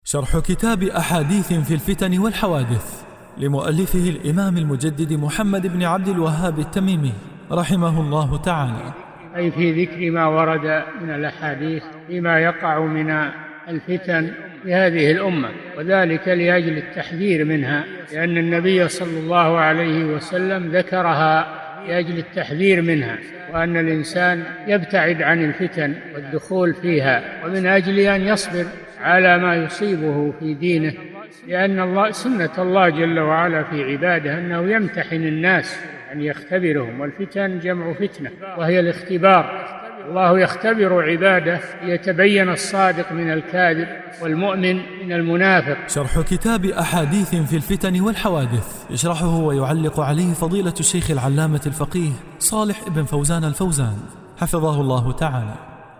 شرح كتاب أحاديث في الفتن والحوادث لمؤلفه الإمام المجدد محمد بن عبد الوهاب التميمي رحمه الله تعالى، أي في ذكر ما ورد من الأحاديث فيما يقع من الفتن في هذه الأمة، وذلك لأجل التحذير منها، لأن النبي صلى الله عليه وسلم ذكرها لأجل التحذير منها، وأن الإنسان يبتعد عن الفتن والدخول فيها، ومن أجل أن يصبر على ما يصيبه في دينه، لأن سنة الله جل وعلا في عباده أنه يمتحن الناس أن يختبرهم، والفتن جمع فتنة وهي الاختبار. الله يختبر عباده ليتبين الصادق من الكاذب والمؤمن من المنافق. شرح كتاب أحاديث في الفتن والحوادث يشرحه ويعلق عليه فضيلة الشيخ العلامة الفقيه صالح بن فوزان الفوزان حفظه الله تعالى.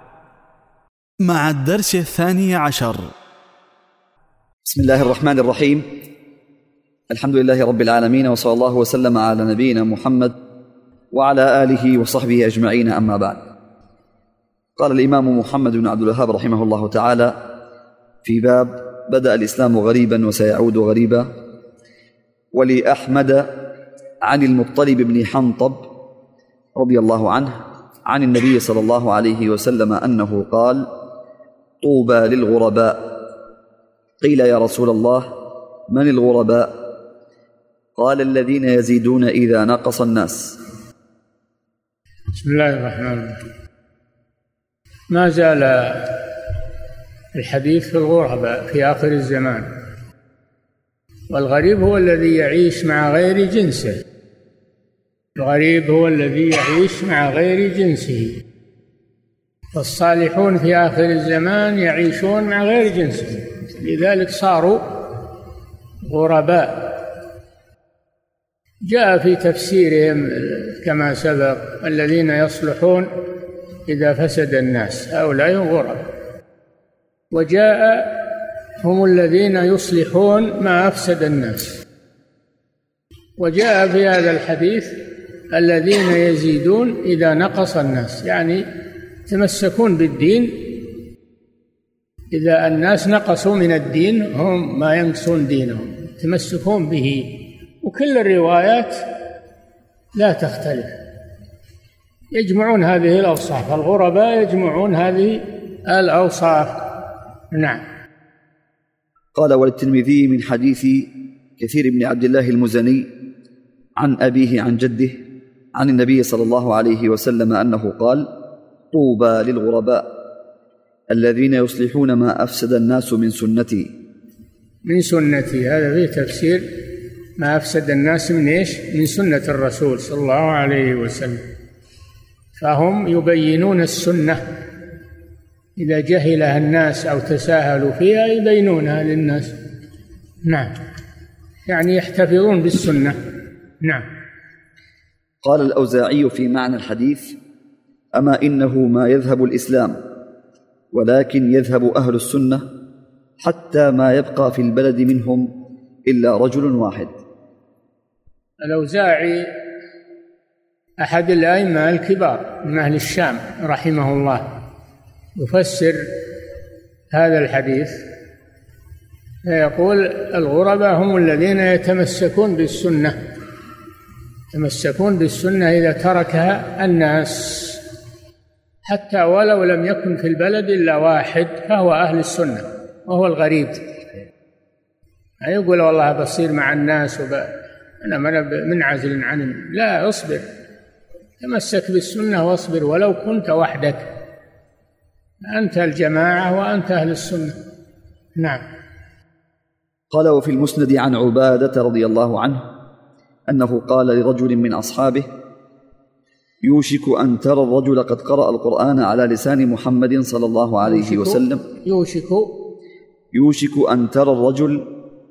مع الدرس 12. بسم الله الرحمن الرحيم. الحمد لله رب العالمين، وصلى الله وسلم على نبينا محمد وعلى آله وصحبه أجمعين، أما بعد. قال الإمام محمد بن عبد الوهاب رحمه الله تعالى في باب بدأ الإسلام غريبا وسيعود غريبا: ولأحمد عن المطلب بن حنطب رضي الله عنه عن النبي صلى الله عليه وسلم أنه قال: طوبى للغرباء. قيل: يا رسول الله، من الغرباء؟ قال: الذين يزيدون إذا نقص الناس. بسم الله الرحمن الرحيم. ما زال الحديث في الغرباء في آخر الزمان، والغريب هو الذي يعيش مع غير جنسه. الغريب هو الذي يعيش مع غير جنسه، والصالحون في آخر الزمان يعيشون مع غير جنسه، لذلك صاروا غرباء. جاء في تفسيرهم كما سبق: الذين يصلحون إذا فسد الناس، هؤلاء غرباء. وجاء: هم الذين يصلحون ما أفسد الناس. وجاء في هذا الحديث: الذين يزيدون إذا نقص الناس، يعني يتمسكون بالدين إذا الناس نقصوا من الدين، هم ما ينقصون دينهم، يتمسكون به. وكل الروايات لا تختلف، يجمعون هذه الأوصاف. الغرباء يجمعون هذه الأوصاف. نعم. قال: وللترمذي من حديث كثير بن عبد الله المزني عن أبيه عن جده عن النبي صلى الله عليه وسلم أنه قال: طوبى للغرباء الذين يصلحون ما أفسد الناس من سنتي. من سنتي، هذا فيه تفسير ما أفسد الناس من إيش؟ من سنة الرسول صلى الله عليه وسلم. فهم يبينون السنة، إذا جهلها الناس أو تساهلوا فيها يبينونها للناس. نعم، يعني يحتفظون بالسنة. نعم. قال الأوزاعي في معنى الحديث: أما إنه ما يذهب الإسلام، ولكن يذهب أهل السنة، حتى ما يبقى في البلد منهم إلا رجل واحد. الأوزاعي أحد الأئمة الكبار من أهل الشام رحمه الله، يفسر هذا الحديث فيقول: الغرباء هم الذين يتمسكون بالسنة، يتمسكون بالسنة إذا تركها الناس، حتى ولو لم يكن في البلد إلا واحد فهو أهل السنة، وهو الغريب. يقول: والله بصير مع الناس أنا منعزل عنهم. لا، اصبر، تمسك بالسنة واصبر ولو كنت وحدك، أنت الجماعة وأنت أهل السنة. نعم. قال: وفي المسند عن عبادة رضي الله عنه أنه قال لرجل من أصحابه: يوشك أن ترى الرجل قد قرأ القرآن على لسان محمد صلى الله عليه وسلم. يوشك أن ترى الرجل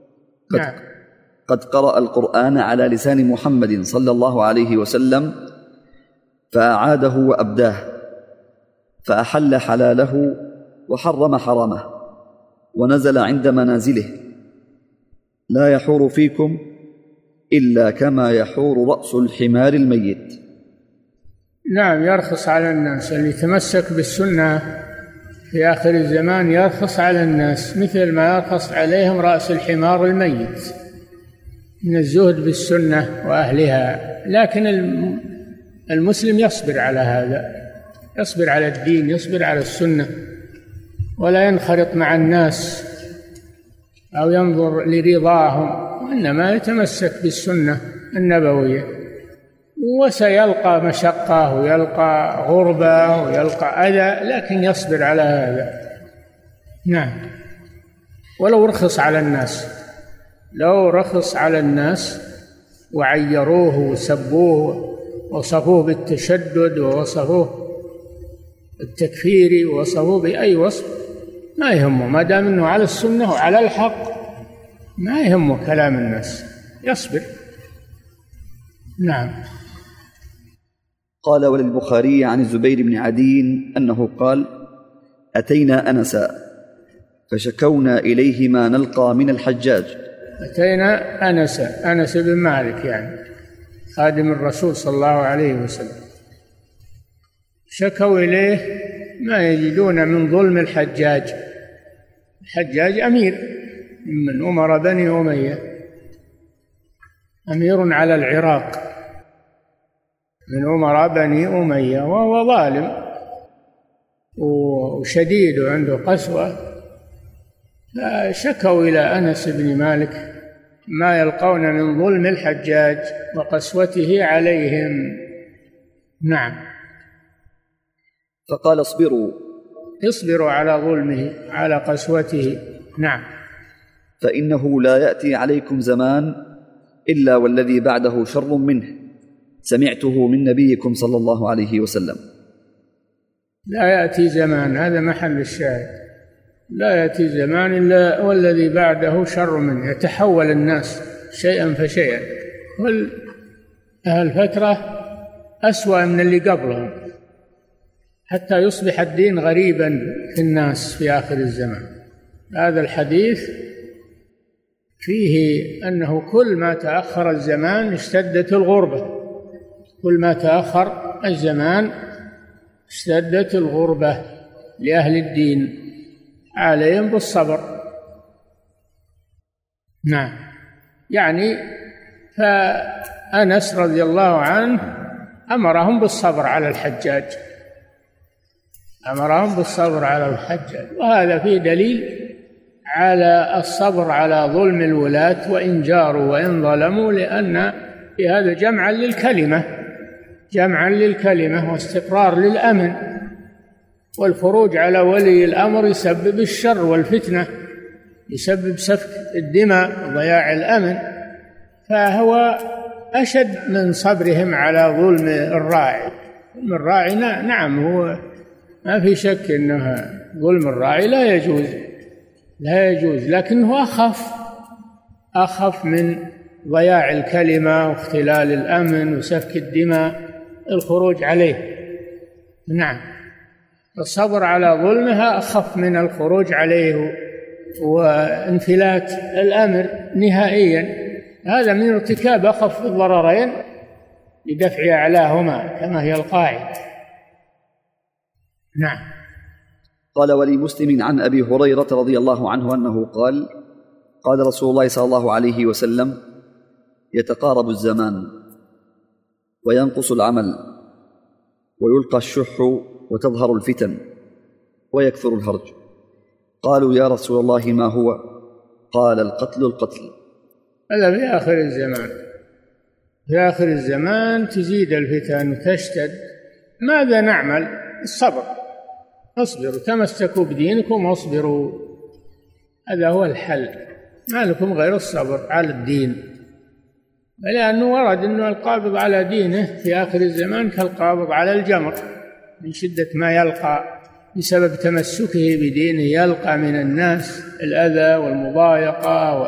قد قرأ القرآن على لسان محمد صلى الله عليه وسلم، فأعاده وأبداه، فأحل حلاله وحرم حرامه، ونزل عند منازله: لا يحور فيكم إلا كما يحور رأس الحمار الميت. نعم، يرخص على الناس اللي يتمسك بالسنة في آخر الزمان يرخص على الناس مثل ما يرخص عليهم رأس الحمار الميت من الزهد بالسنة وأهلها. لكن المسلم يصبر على هذا، يصبر على الدين، يصبر على السنة، ولا ينخرط مع الناس أو ينظر لرضاهم، وإنما يتمسك بالسنة النبوية. وسيلقى مشقة ويلقى غربة ويلقى أذى، لكن يصبر على هذا. نعم. ولو رخص على الناس، لو رخص على الناس وعيروه وسبوه ووصفوه بالتشدد ووصفوه بالتكفير ووصفوه بأي وصف، ما يهمه، ما دام أنه على السنة وعلى الحق ما يهمه كلام الناس، يصبر. نعم. قال: وللبخاري عن الزبير بن عدي أنه قال: أتينا أنسا فشكونا إليه ما نلقى من الحجاج. أتينا أنس بن مالك يعني خادم الرسول صلى الله عليه وسلم، شكوا إليه ما يجدون من ظلم الحجاج. الحجاج أمير من أمراء بني أمية، أمير على العراق من أمراء بني أمية، وهو ظالم وشديد وعنده قسوة. فشكوا إلى أنس بن مالك ما يلقون من ظلم الحجاج وقسوته عليهم. نعم. فقال: اصبروا على ظلمه، على قسوته. نعم. فإنه لا يأتي عليكم زمان إلا والذي بعده شر منه، سمعته من نبيكم صلى الله عليه وسلم. لا يأتي زمان، هذا محل الشاهد، لا يأتي زمان إلا والذي بعده شر منه، يتحول الناس شيئا فشيئا، والفترة أسوأ من اللي قبلهم، حتى يصبح الدين غريبا في الناس في آخر الزمان. هذا الحديث فيه أنه كل ما تأخر الزمان اشتدت الغربة، كل ما تأخر الزمان اشتدت الغربة لأهل الدين، عليهم بالصبر. نعم. يعني فأنس رضي الله عنه أمرهم بالصبر على الحجاج، أمرهم بالصبر على الحجاج، وهذا فيه دليل على الصبر على ظلم الولاة وإن جاروا وإن ظلموا، لأن في هذا جمعا للكلمة واستقرار للأمن، والخروج على ولي الأمر يسبب الشر والفتنة، يسبب سفك الدماء وضياع الأمن، فهو أشد من صبرهم على ظلم الراعي. ظلم الراعي نعم هو ما في شك أنه ظلم الراعي لا يجوز، لكنه أخف من ضياع الكلمة واختلال الأمن وسفك الدماء، الخروج عليه. نعم. الصبر على ظلمها أخف من الخروج عليه وانفلات الأمر نهائيا، هذا من ارتكاب أخف الضررين لدفع أعلاهما كما هي القاعدة. نعم. قال: ولمسلم عن أبي هريرة رضي الله عنه أنه قال: قال رسول الله صلى الله عليه وسلم: يتقارب الزمان وينقص العمل ويلقى الشح وتظهر الفتن ويكثر الهرج. قالوا: يا رسول الله ما هو؟ قال: القتل. هذا في آخر الزمان، في آخر الزمان تزيد الفتن وتشتد. ماذا نعمل؟ الصبر، اصبروا، تمسكوا بدينكم واصبروا، هذا هو الحل، ما لكم غير الصبر على الدين، لأنه ورد أنه القابض على دينه في آخر الزمان كالقابض على الجمر، من شدة ما يلقى بسبب تمسكه بدينه، يلقى من الناس الأذى والمضايقة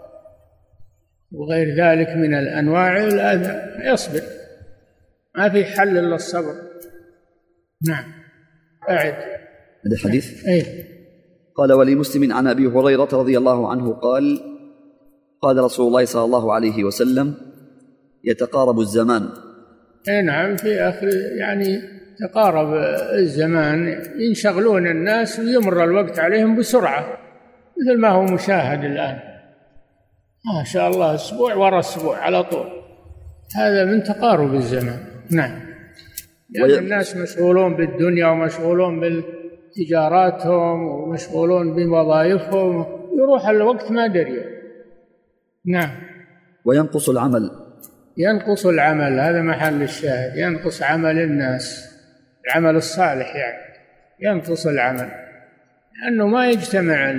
وغير ذلك من الأنواع الأذى، يصبر، ما في حل إلا الصبر. نعم. أعد هذا الحديث. أي. قال: ولمسلم عن أبي هريرة رضي الله عنه قال: قال رسول الله صلى الله عليه وسلم: يتقارب الزمان. نعم، في آخر يعني تقارب الزمان ينشغلون الناس ويمر الوقت عليهم بسرعة، مثل ما هو مشاهد الآن، ما شاء الله أسبوع وراء أسبوع على طول. هذا من تقارب الزمان. نعم، لأن الناس مشغولون بالدنيا ومشغولون بتجاراتهم ومشغولون بوظائفهم، يروح الوقت ما دري. نعم. وينقص العمل. ينقص العمل، هذا محل الشاهد، ينقص عمل الناس، العمل الصالح يعني ينقص العمل، لأنه ما يجتمع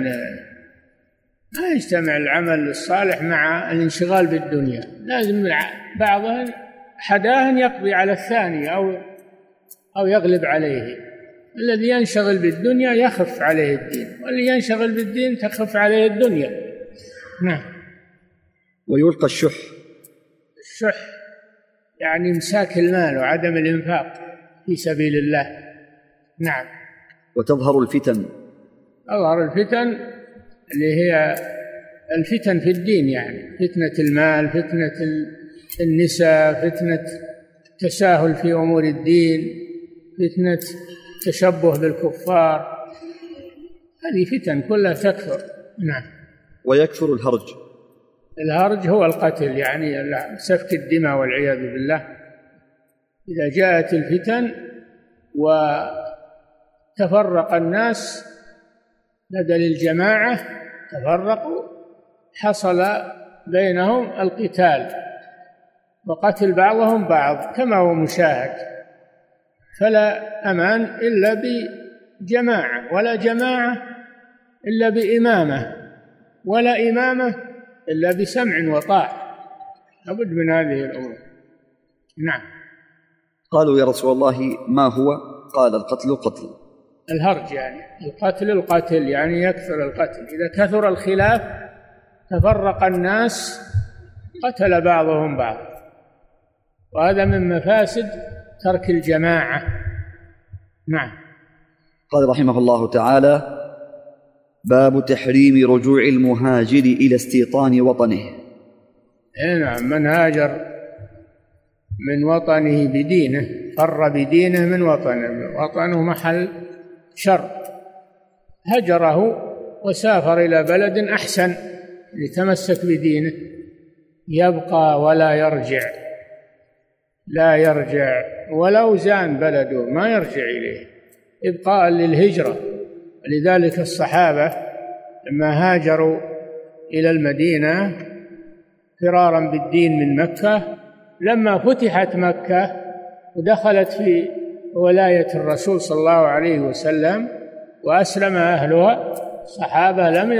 العمل الصالح مع الانشغال بالدنيا. لازم بعضهم حداهن يقضي على الثاني أو يغلب عليه. الذي ينشغل بالدنيا يخف عليه الدين، والذي ينشغل بالدين تخف عليه الدنيا. نعم. ويلقى الشح. الشح يعني إمساك المال وعدم الإنفاق في سبيل الله. نعم. وتظهر الفتن. تظهر الفتن اللي هي الفتن في الدين، يعني فتنة المال، فتنة النساء، فتنة التساهل في أمور الدين، فتنة التشبه بالكفار، هذه فتن كلها تكثر. نعم. ويكثر الهرج. الهرج هو القتل، يعني سفك الدماء والعياذ بالله. إذا جاءت الفتن وتفرق الناس بدل الجماعة، تفرقوا، حصل بينهم القتال وقتل بعضهم بعض كما هو مشاهد. فلا أمان إلا بجماعة، ولا جماعة إلا بإمامة، ولا إمامة إلا بسمع وطاعة. لابد من هذه الأمور. نعم. قالوا يا رسول الله ما هو؟ قال القتل قتل. الهرج يعني القتل يعني يكثر القتل. إذا كثر الخلاف تفرق الناس، قتل بعضهم بعض، وهذا من مفاسد ترك الجماعة. نعم. قال رحمه الله تعالى: باب تحريم رجوع المهاجر إلى استيطان وطنه. نعم، من هاجر من وطنه بدينه، فر بدينه من وطنه محل شر، هجره وسافر إلى بلد أحسن ليتمسك بدينه، يبقى ولا يرجع، لا يرجع ولو زان بلده ما يرجع إليه، إبقاء للهجرة. لذلك الصحابة لما هاجروا إلى المدينة فرارا بالدين من مكة، لما فتحت مكة ودخلت في ولاية الرسول صلى الله عليه وسلم وأسلم أهلها، الصحابة لم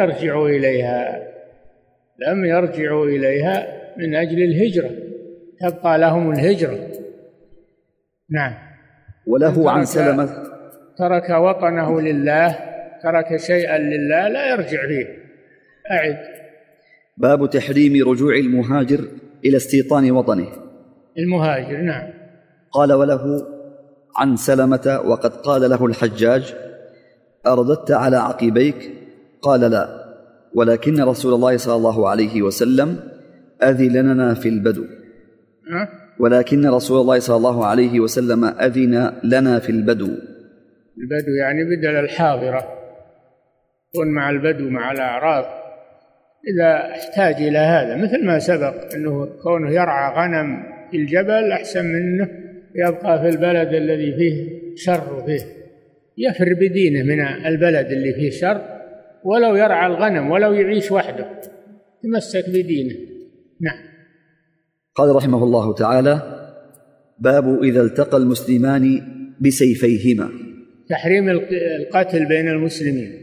يرجعوا إليها من أجل الهجرة، تبقى لهم الهجرة. نعم. وله عن سلمة: ترك وطنه لله، ترك شيئا لله لا يرجع فيه. أعد. باب تحريم رجوع المهاجر إلى استيطان وطنه. المهاجر. نعم. قال: وله عن سلمة: وقد قال له الحجاج: أرددت على عقبيك؟ قال: لا، ولكن رسول الله صلى الله عليه وسلم أذن لنا في البدو. ولكن رسول الله صلى الله عليه وسلم أذن لنا في البدو. البدو يعني بدل الحاضرة، كن مع البدو مع الأعراب إذا احتاج إلى هذا، مثل ما سبق أنه كونه يرعى غنم في الجبل أحسن منه يبقى في البلد الذي فيه شر وفيه يفر بدينه من البلد اللي فيه شر، ولو يرعى الغنم ولو يعيش وحده يتمسك بدينه. نعم. قال رحمه الله تعالى: باب إذا التقى المسلمان بسيفيهما. تحريم القتل بين المسلمين،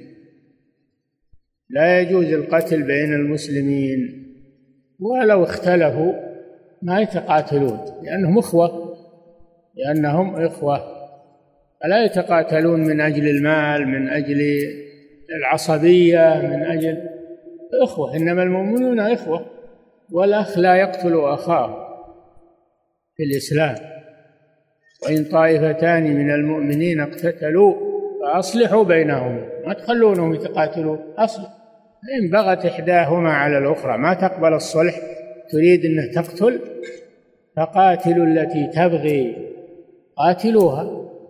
لا يجوز القتل بين المسلمين، ولو اختلفوا ما يتقاتلون لأنهم إخوة، فلا يتقاتلون من أجل المال، من أجل العصبية، من أجل إخوة، إنما المؤمنون إخوة، والأخ لا يقتل أخاه في الإسلام. وإن طائفتان من المؤمنين اقتتلوا فأصلحوا بينهم، ما تخلونهم يتقاتلوا، أصلح. إن بغت إحداهما على الأخرى ما تقبل الصلح، تريد أن تقتل، فقاتلوا التي تبغي، قاتلوها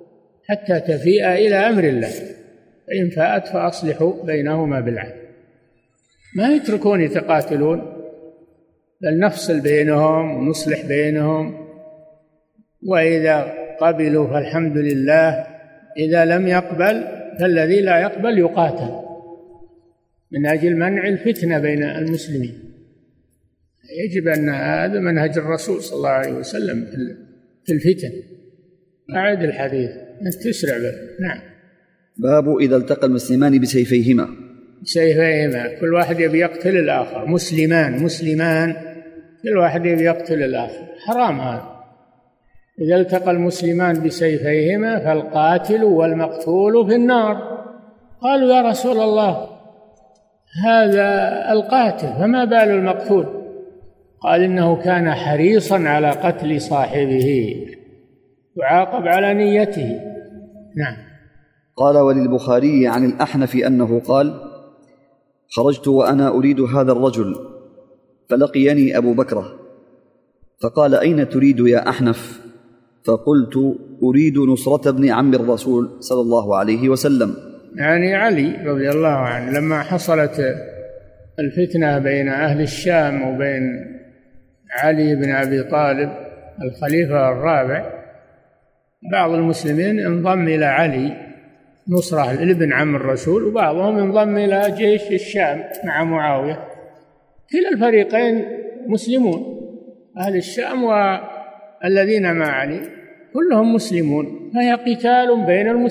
حتى تفيء إلى أمر الله، فإن فاءت فأصلحوا بينهما بالعدل. ما يتركون يتقاتلون، بل نفصل بينهم ونصلح بينهم، وإذا قبلوا فالحمد لله، إذا لم يقبل فالذي لا يقبل يقاتل من أجل منع الفتنة بين المسلمين. يجب أن هذا منهج الرسول صلى الله عليه وسلم في الفتن. أعد الحديث أنت تسرع به. نعم. باب إذا التقى المسلمان بسيفيهما. كل واحد يبي يقتل الآخر، مسلمان كل واحد يبي يقتل الآخر، حرام هذا. إذا التقى المسلمان بسيفيهما فالقاتل والمقتول في النار. قالوا يا رسول الله هذا القاتل فما بال المقتول؟ قال إنه كان حريصا على قتل صاحبه، يعاقب على نيته. نعم. قال وللبخاري عن الأحنف أنه قال: خرجت وأنا أريد هذا الرجل فلقيني أبو بكرة فقال: أين تريد يا أحنف؟ فقلت: أريد نصرة ابن عم الرسول صلى الله عليه وسلم، يعني علي رضي الله عنه. لما حصلت الفتنة بين أهل الشام وبين علي بن أبي طالب الخليفة الرابع، بعض المسلمين انضم إلى علي نصرة لابن عم الرسول، وبعضهم انضم إلى جيش الشام مع معاوية. كلا الفريقين مسلمون، أهل الشام والذين مع علي كلهم مسلمون، فهي قتال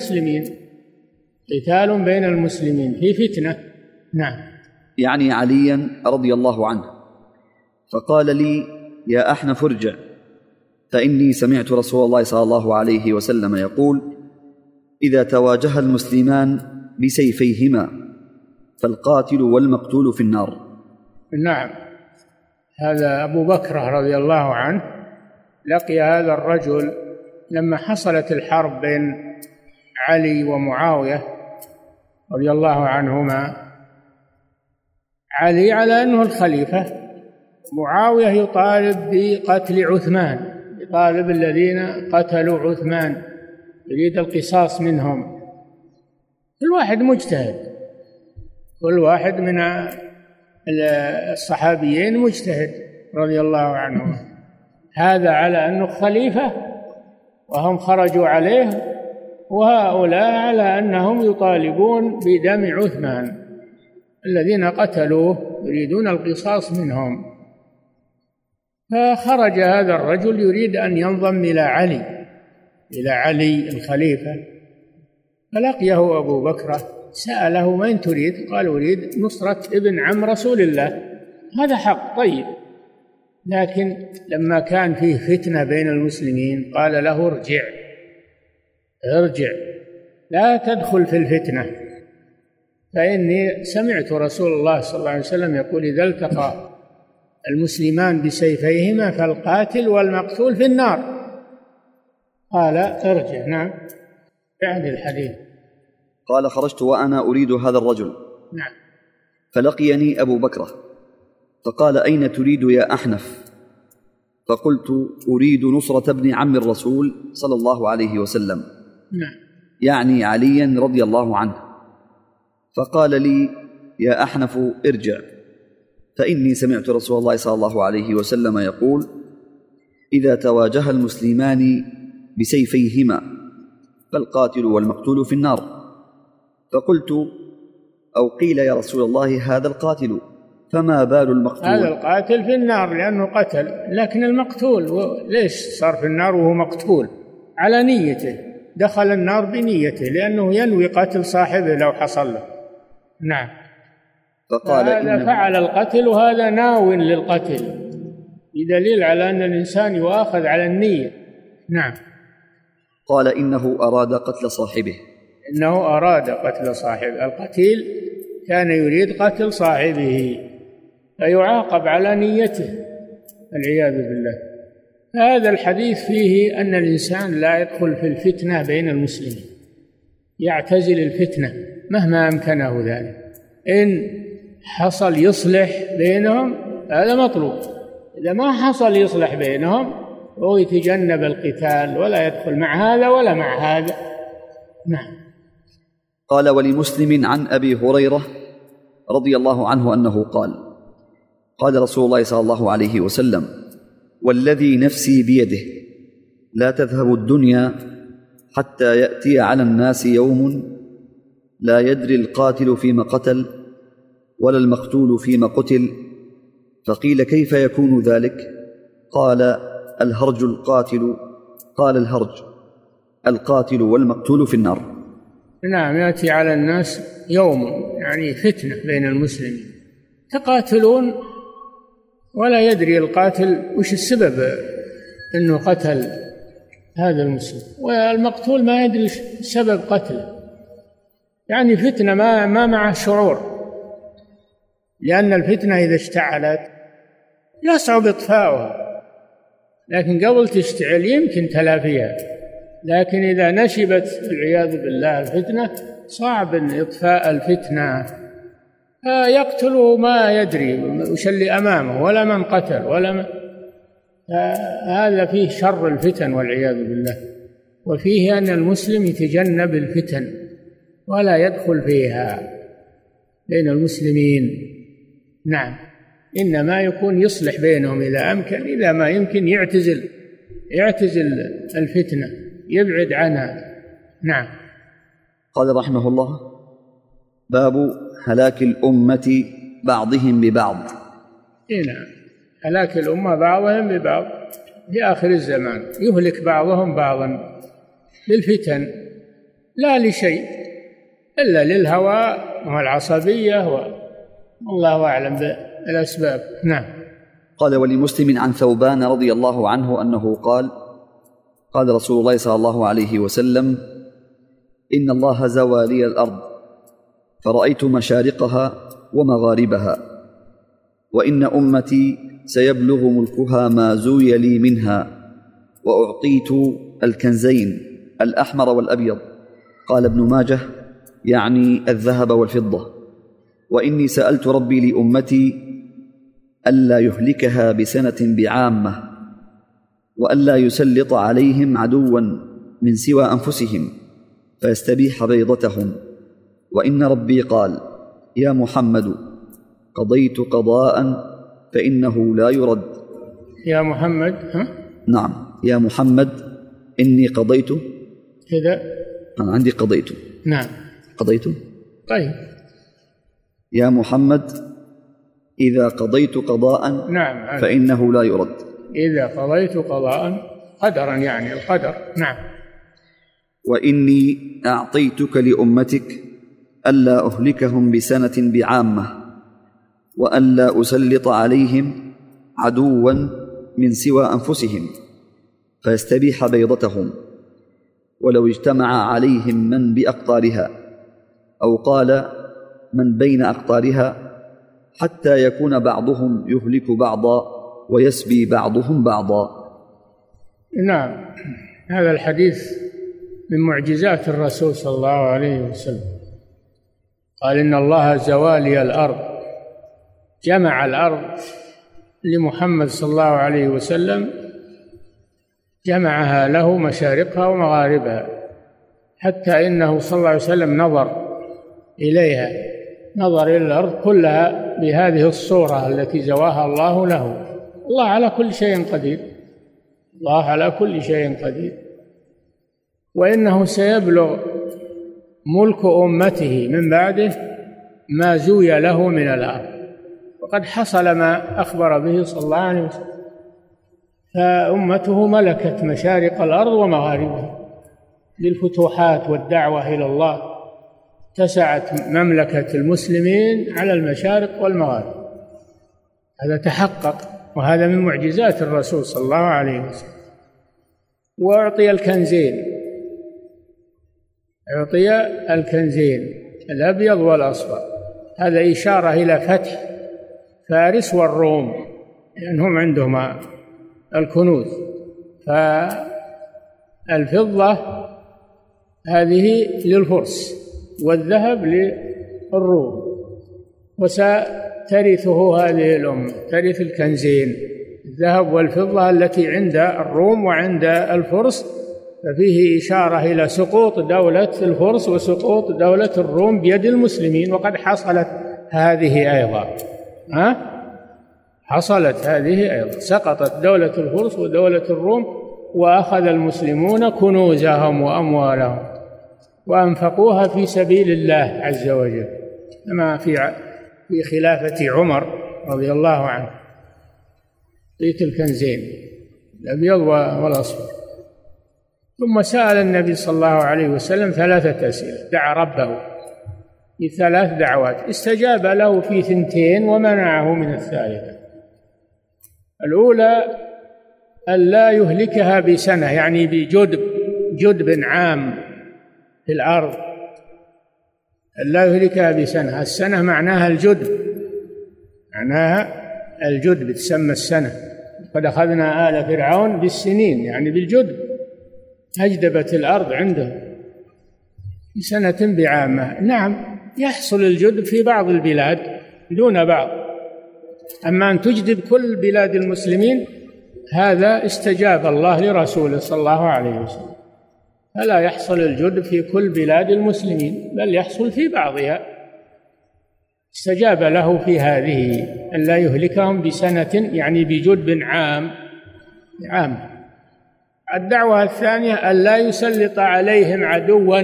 بين المسلمين في فتنة. نعم. يعني عليا رضي الله عنه. فقال لي: يا أحنف ارجع، فإني سمعت رسول الله صلى الله عليه وسلم يقول: إذا تواجه المسلمان بسيفيهما فالقاتل والمقتول في النار. نعم. هذا أبو بكر رضي الله عنه لقي هذا الرجل لما حصلت الحرب بين علي ومعاوية رضي الله عنهما. علي على أنه الخليفة، معاوية يطالب بقتل عثمان، يطالب الذين قتلوا عثمان، يريد القصاص منهم. كل واحد مجتهد، كل واحد من الصحابيين مجتهد رضي الله عنهم. هذا على أنه خليفة وهم خرجوا عليه، وهؤلاء على أنهم يطالبون بدم عثمان، الذين قتلوه يريدون القصاص منهم. فخرج هذا الرجل يريد أن ينضم إلى علي الخليفة، فلقيه أبو بكر سأله: وين تريد؟ قال: أريد نصرة ابن عم رسول الله. هذا حق طيب، لكن لما كان فيه فتنة بين المسلمين قال له: ارجع لا تدخل في الفتنة، فإني سمعت رسول الله صلى الله عليه وسلم يقول: إذا التقى المسلمان بسيفيهما فالقاتل والمقتول في النار. قال: ارجع. نعم. بعد الحديث. قال: خرجت وأنا أريد هذا الرجل. نعم. فلقيني أبو بكر فقال: أين تريد يا أحنف؟ فقلت: أريد نصرة ابن عم الرسول صلى الله عليه وسلم. نعم. يعني عليا رضي الله عنه. فقال لي: يا أحنف ارجع، فإني سمعت رسول الله صلى الله عليه وسلم يقول: إذا تواجه المسلمان بسيفيهما فالقاتل والمقتول في النار. فقلت: أو قيل يا رسول الله هذا القاتل فما بال المقتول؟ هذا القاتل في النار لأنه قتل، لكن المقتول ليش صار في النار وهو مقتول؟ على نيته، دخل النار بنيته لأنه ينوي قتل صاحبه لو حصل له. نعم. فقال: هذا فعل القتل وهذا ناو للقتل، بدليل على أن الإنسان يؤاخذ على النية. نعم. قال: إنه أراد قتل صاحبه. إنه أراد قتل صاحبه، القتيل كان يريد قتل صاحبه فيعاقب على نيته، والعياذ بالله. هذا الحديث فيه أن الإنسان لا يدخل في الفتنة بين المسلمين، يعتزل الفتنة مهما أمكنه ذلك. إن حصل يصلح بينهم هذا مطلوب، إذا ما حصل يصلح بينهم هو يتجنب القتال ولا يدخل مع هذا ولا مع هذا، نعم. قال: ولمسلم عن أبي هريرة رضي الله عنه أنه قال: قال رسول الله صلى الله عليه وسلم: والذي نفسي بيده لا تذهب الدنيا حتى يأتي على الناس يوم لا يدري القاتل فيما قتل ولا المقتول فيما قتل. فقيل: كيف يكون ذلك؟ قال: الهرج القاتل. قال: الهرج القاتل والمقتول في النار. نعم، يأتي على الناس يوم، يعني فتنة بين المسلمين، تقاتلون ولا يدري القاتل وش السبب أنه قتل هذا المسلم، والمقتول ما يدري سبب قتله، يعني فتنة ما معه شعور، لأن الفتنة إذا اشتعلت يصعب إطفاؤها، لكن قبل تشتعل يمكن تلافيها، لكن إذا نشبت والعياذ بالله الفتنة صعب إطفاء الفتنة، فيقتل ما يدري وش اللي أمامه ولا من قتل هذا فيه شر الفتن والعياذ بالله، وفيه أن المسلم يتجنب الفتن ولا يدخل فيها بين المسلمين. نعم، إنما يكون يصلح بينهم إذا أمكن، إذا ما يمكن يعتزل الفتنة، يبعد عنها. نعم. قال رحمه الله: باب هلاك الأمة بعضهم ببعض. نعم، هلاك الأمة بعضهم ببعض في آخر الزمان، يهلك بعضهم بعضا للفتن لا لشيء إلا للهوى والعصبية، والله أعلم بالأسباب. نعم. قال: ولمسلم عن ثوبان رضي الله عنه أنه قال: قال رسول الله صلى الله عليه وسلم: إن الله زوى لي الأرض فرأيت مشارقها ومغاربها، وإن أمتي سيبلغ ملكها ما زوي لي منها، وأعطيت الكنزين الأحمر والأبيض. قال ابن ماجه: يعني الذهب والفضة. وإني سألت ربي لأمتي ألا يهلكها بسنة بعامة، وألا يسلط عليهم عدوا من سوى أنفسهم فيستبيح بيضتهم. وإن ربي قال: يا محمد قضيت قضاء فإنه لا يرد. يا محمد نعم، يا محمد إني قضيت كذا، أنا عندي قضيت. نعم، قضيت. طيب. يا محمد إذا قضيت قضاء نعم فإنه لا يرد. إذا قضيت قضاء قدرا، يعني القدر. نعم. وإني أعطيتك لأمتك ألا أهلكهم بسنة بعامة، وألا أسلط عليهم عدوا من سوى أنفسهم فيستبيح بيضتهم، ولو اجتمع عليهم من بأقطارها، أو قال من بين أقطارها، حتى يكون بعضهم يهلك بعضا ويسبي بعضهم بعضا. نعم، هذا الحديث من معجزات الرسول صلى الله عليه وسلم. قال: إن الله زوى لي الأرض، جمع الأرض لمحمد صلى الله عليه وسلم، جمعها له مشارقها ومغاربها، حتى إنه صلى الله عليه وسلم نظر إليها، نظر إلى الأرض كلها بهذه الصورة التي زواها الله له. الله على كل شيء قدير، الله على كل شيء قدير. وإنه سيبلغ ملك أمته من بعده ما زوي له من الأرض، وقد حصل ما أخبر به صلى الله عليه وسلم، فأمته ملكت مشارق الأرض ومغاربها بالفتوحات والدعوة إلى الله، اتسعت مملكة المسلمين على المشارق والمغارب. هذا تحقق، وهذا من معجزات الرسول صلى الله عليه وسلم. وأعطي الكنزين، أعطي الكنزين الأبيض والأصفر، هذا إشارة إلى فتح فارس والروم، لأنهم عندهم الكنوز. فالفضة هذه للفرس، والذهب للروم، وسترثه هذه الأمة، ترث الكنزين الذهب والفضة التي عند الروم وعند الفرس، ففيه إشارة إلى سقوط دولة الفرس وسقوط دولة الروم بيد المسلمين، وقد حصلت هذه أيضا. حصلت هذه أيضا، سقطت دولة الفرس ودولة الروم، وأخذ المسلمون كنوزهم وأموالهم وأنفقوها في سبيل الله عز وجل، كما في خلافة عمر رضي الله عنه، بيت الكنزين الأبيض والأصفر. ثم سأل النبي صلى الله عليه وسلم 3 أسئلة، دعا ربه ب3 دعوات، استجاب له في 2 ومنعه من الثالثة. الأولى ألا يهلكها بسنة، يعني بجدب عام في الأرض، ألا يهلكها بسنة. السنة معناها الجدب، تسمى السنة. قد أخذنا آل فرعون بالسنين، يعني بالجدب، أجدبت الأرض عنده بسنة بعامة. نعم، يحصل الجدب في بعض البلاد دون بعض، أما أن تجدب كل بلاد المسلمين هذا استجاب الله لرسوله صلى الله عليه وسلم، فلا يحصل الجدب في كل بلاد المسلمين، بل يحصل في بعضها. استجاب له في هذه أن لا يهلكهم بسنة، يعني بجدب عام. الدعوة الثانية أن لا يسلط عليهم عدوا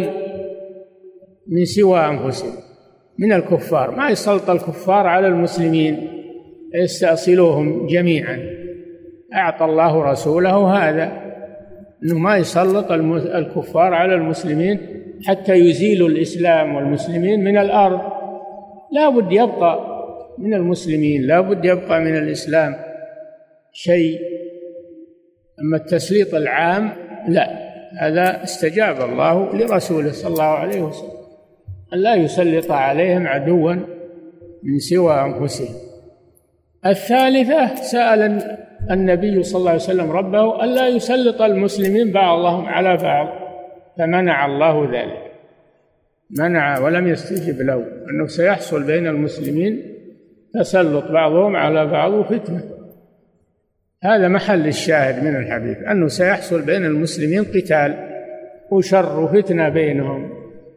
من سوى أنفسهم، من الكفار، ما يسلط الكفار على المسلمين يستأصلوهم جميعا. أعطى الله رسوله هذا، أنه ما يسلط الكفار على المسلمين حتى يزيلوا الإسلام والمسلمين من الأرض. لا بد يبقى من المسلمين، لا بد يبقى من الإسلام شيء. أما التسليط العام لا، هذا استجاب الله لرسوله صلى الله عليه وسلم أن لا يسلط عليهم عدوا من سوى أنفسهم. الثالثة سأل النبي صلى الله عليه وسلم ربه أن لا يسلط المسلمين بعضهم على بعض، فمنع الله ذلك، منع ولم يستجب له، أنه سيحصل بين المسلمين تسلط بعضهم على بعض وفتنة. هذا محل الشاهد من الحديث، أنه سيحصل بين المسلمين قتال وشر وفتنة بينهم.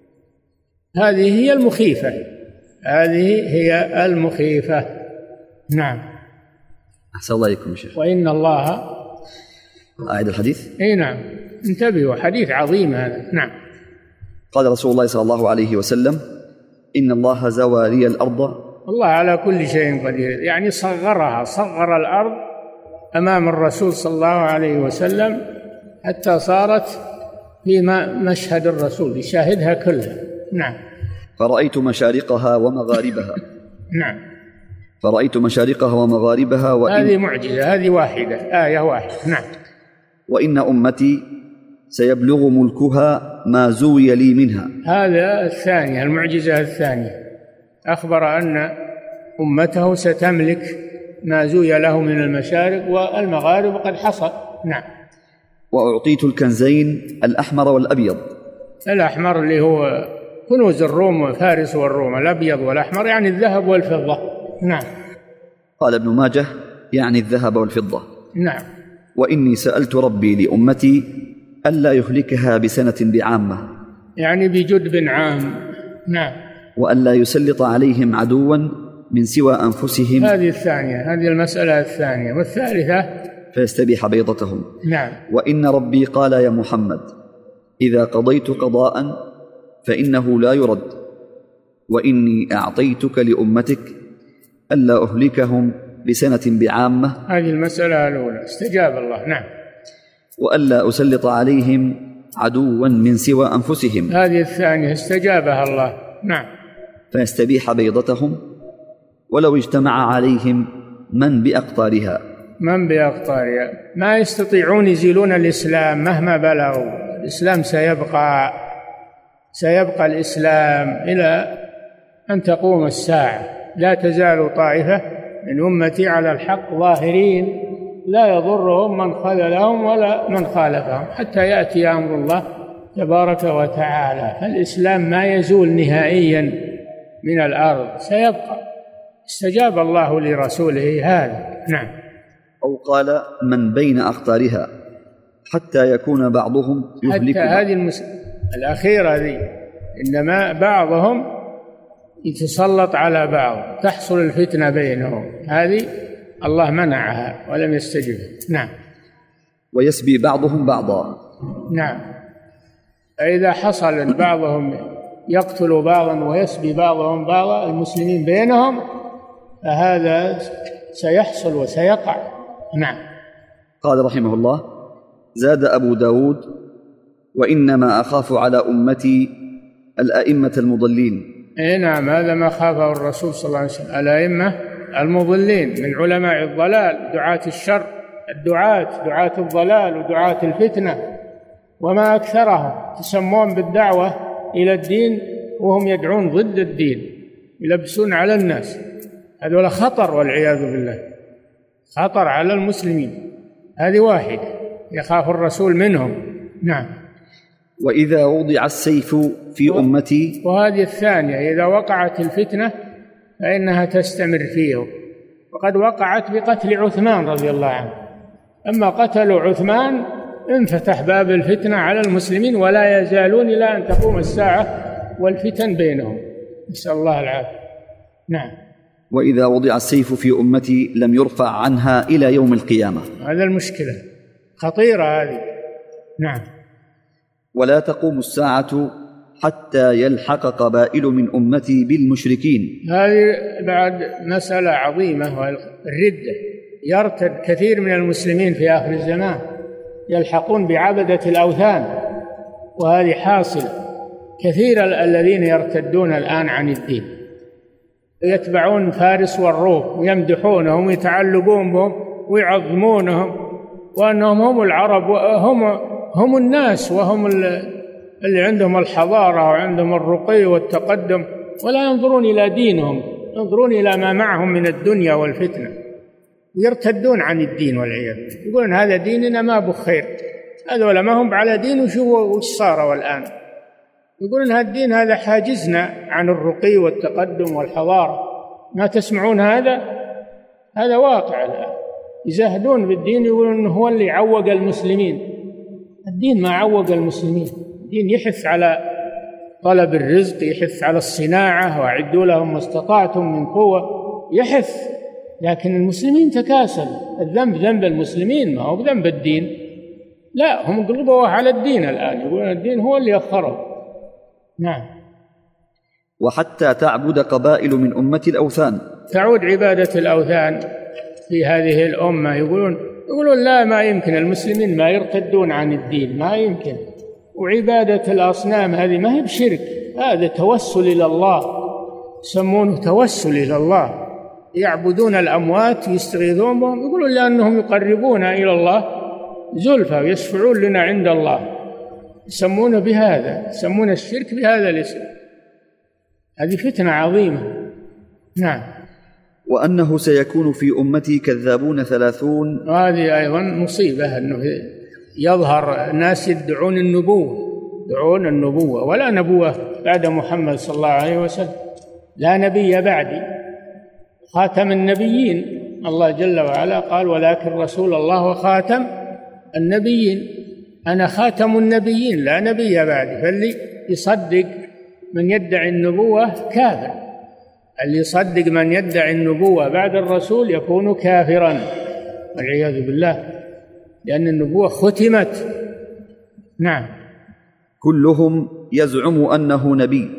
هذه هي المخيفة، هذه هي المخيفة. نعم. أحسن الله إليكم يا شيخ. وإن الله، أعيد الحديث. أي نعم، انتبهوا، حديث عظيم هذا. نعم. قال رسول الله صلى الله عليه وسلم: إن الله زوى لي الأرض. الله على كل شيء قدير، يعني صغر الأرض أمام الرسول صلى الله عليه وسلم حتى صارت في مشهد الرسول يشاهدها كلها. نعم. فرأيت مشارقها ومغاربها. نعم. فرأيت مشارقها ومغاربها. هذه معجزة، هذه واحدة، آية واحدة. نعم. وإن أمتي سيبلغ ملكها ما زوي لي منها. هذا الثانية، المعجزة الثانية، أخبر أن أمته ستملك ما زوي له من المشارق والمغارب، وقد حصل. نعم. وأعطيت الكنزين الأحمر والأبيض. الأحمر اللي هو كنوز الروم وفارس والروم، الأبيض والأحمر يعني الذهب والفضة. نعم. قال ابن ماجه: يعني الذهب والفضة. نعم. وإني سألت ربي لأمتي ألا يهلكها بسنة بعامة، يعني بجدب عام. نعم. وألا يسلط عليهم عدوا من سوى أنفسهم. هذه الثانية، هذه المسألة الثانية. والثالثة فيستبيح بيضتهم. نعم. وإن ربي قال: يا محمد، إذا قضيت قضاء فإنه لا يرد، وإني أعطيتك لأمتك ألا أهلكهم بسنة بعامة. هذه المسألة الأولى، استجاب الله. نعم. وألا أسلط عليهم عدوا من سوى أنفسهم. هذه الثانية، استجابها الله. نعم. فيستبيح بيضتهم ولو اجتمع عليهم من بأقطارها. ما يستطيعون يزيلون الإسلام مهما بلغوا. الإسلام سيبقى الإسلام إلى أن تقوم الساعة. لا تزال طائفة من أمتي على الحق ظاهرين لا يضرهم من خذلهم ولا من خالفهم حتى يأتي أمر الله تبارك وتعالى. فالإسلام ما يزول نهائيا من الأرض، سيبقى. استجاب الله لرسوله هذا. نعم. أو قال: من بين أقطارها، حتى يكون بعضهم يهلك حتى هذه الأخيرة هذه، إنما بعضهم يتسلط على بعض، تحصل الفتنة بينهم، هذه الله منعها ولم يستجب. نعم. ويسبي بعضهم بعضا. نعم. فإذا حصل بعضهم يقتل بعضا ويسبي بعضهم بعضا المسلمين بينهم، فهذا سيحصل وسيقع. نعم. قال رحمه الله: زاد أبو داود: وإنما أخاف على أمتي الأئمة المضلين. نعم، هذا ما خافه الرسول صلى الله عليه وسلم، الأئمة المضلين من علماء الضلال، دعاة الشر، دعاة الضلال ودعاة الفتنة، وما أكثرهم تسمون بالدعوة إلى الدين وهم يدعون ضد الدين، يلبسون على الناس. هذول خطر والعياذ بالله، خطر على المسلمين. هذه واحدة يخاف الرسول منهم. نعم. وإذا وضع السيف في أمتي، وهذه الثانية، إذا وقعت الفتنة فإنها تستمر فيه، وقد وقعت بقتل عثمان رضي الله عنه. أما قتلوا عثمان انفتح باب الفتنة على المسلمين، ولا يزالون إلى أن تقوم الساعة والفتن بينهم، نسأل الله العافية. نعم. وإذا وضع السيف في أمتي لم يرفع عنها إلى يوم القيامة. هذا المشكلة خطيرة هذه. نعم. ولا تقوم الساعة حتى يلحق قبائل من أمتي بالمشركين. هذه بعد مسألة عظيمة، والردة. يرتد كثير من المسلمين في آخر الزمان، يلحقون بعبدة الأوثان، وهذه حاصلة. كثير الذين يرتدون الآن عن الدين يتبعون فارس والروم ويمدحونهم ويتعلقون بهم ويعظمونهم، وأنهم هم العرب وهم الناس، وهم اللي عندهم الحضارة وعندهم الرقي والتقدم، ولا ينظرون إلى دينهم، ينظرون إلى ما معهم من الدنيا والفتنة، يرتدون عن الدين والعياذ بالله، يقولون هذا ديننا ما بخير، هذول ما هم على دين، وش صار والآن، يقولون هذا الدين هذا حاجزنا عن الرقي والتقدم والحضارة، ما تسمعون هذا واقع الآن. يزهدون بالدين، يقولون هو اللي عوق المسلمين. الدين ما عوق المسلمين، الدين يحث على طلب الرزق، يحث على الصناعة، وأعدوا لهم ما استطعتم من قوة، يحث. لكن المسلمين تكاسلوا، الذنب ذنب المسلمين ما هو بذنب الدين. لا، هم قلبوا على الدين الآن، يقولون الدين هو اللي أخره. نعم. وحتى تعبد قبائل من أمة الأوثان، تعود عبادة الأوثان في هذه الأمة. يقولون لا، ما يمكن، المسلمين ما يرتدون عن الدين، ما يمكن. وعبادة الأصنام هذه ما هي بشرك، هذا توسل إلى الله، يسمونه توسل إلى الله. يعبدون الأموات يستغيثون بهم، يقولون لأنهم يقربون إلى الله زلفى ويشفعون لنا عند الله، يسمونه بهذا، يسمون الشرك بهذا الاسم. هذه فتنة عظيمة. نعم. وأنه سيكون في أمتي كذابون 30. وهذه أيضا مصيبة، أنه يظهر الناس يدعون النبوة، ولا نبوة بعد محمد صلى الله عليه وسلم، لا نبي بعدي، خاتم النبيين. الله جل وعلا قال: ولكن رسول الله وخاتم النبيين، أنا خاتم النبيين لا نبي بعدي. فاللي يصدق من يدعي النبوة كافر، اللي يصدق من يدعي النبوة بعد الرسول يكون كافرا والعياذ بالله، لأن النبوة ختمت. نعم. كلهم يزعم أنه نبي،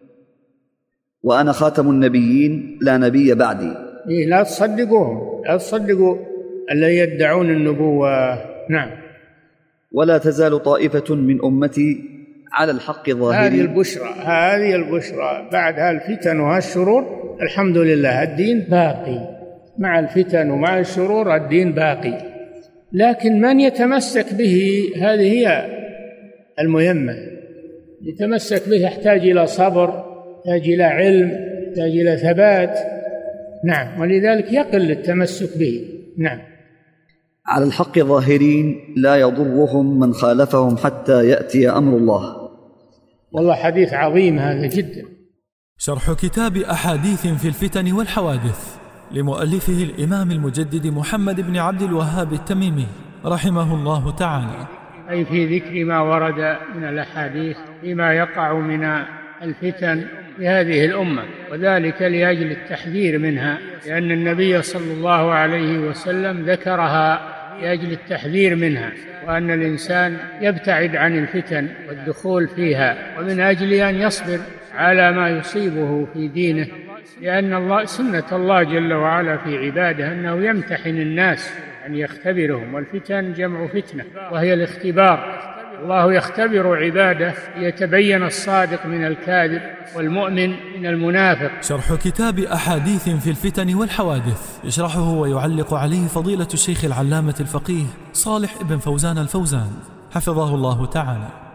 وأنا خاتم النبيين لا نبي بعدي. لا تصدقوهم، لا تصدقوا الذين يدعون النبوة. نعم. ولا تزال طائفة من أمتي على الحق ظاهرين. هذه البشرى بعدها الفتن والشرور. الحمد لله الدين باقي، مع الفتن ومع الشرور الدين باقي، لكن من يتمسك به هذه هي المهمة. يتمسك به يحتاج إلى صبر، يحتاج إلى علم، يحتاج إلى ثبات. نعم. ولذلك يقل التمسك به. نعم. على الحق ظاهرين لا يضرهم من خالفهم حتى يأتي أمر الله. والله حديث عظيم هذا جدا. شرح كتاب أحاديث في الفتن والحوادث لمؤلفه الإمام المجدد محمد بن عبد الوهاب التميمي رحمه الله تعالى. أي في ذكر ما ورد من الأحاديث فيما يقع من الفتن في هذه الأمة، وذلك لأجل التحذير منها، لأن النبي صلى الله عليه وسلم ذكرها لأجل التحذير منها، وأن الإنسان يبتعد عن الفتن والدخول فيها، ومن أجل أن يصبر على ما يصيبه في دينه، لأن سنة الله جل وعلا في عباده أنه يمتحن الناس، أن يختبرهم، والفتن جمع فتنة وهي الاختبار. الله يختبر عباده ليتبين الصادق من الكاذب والمؤمن من المنافق. شرح كتاب أحاديث في الفتن والحوادث، يشرحه ويعلق عليه فضيلة الشيخ العلامة الفقيه صالح بن فوزان الفوزان حفظه الله تعالى.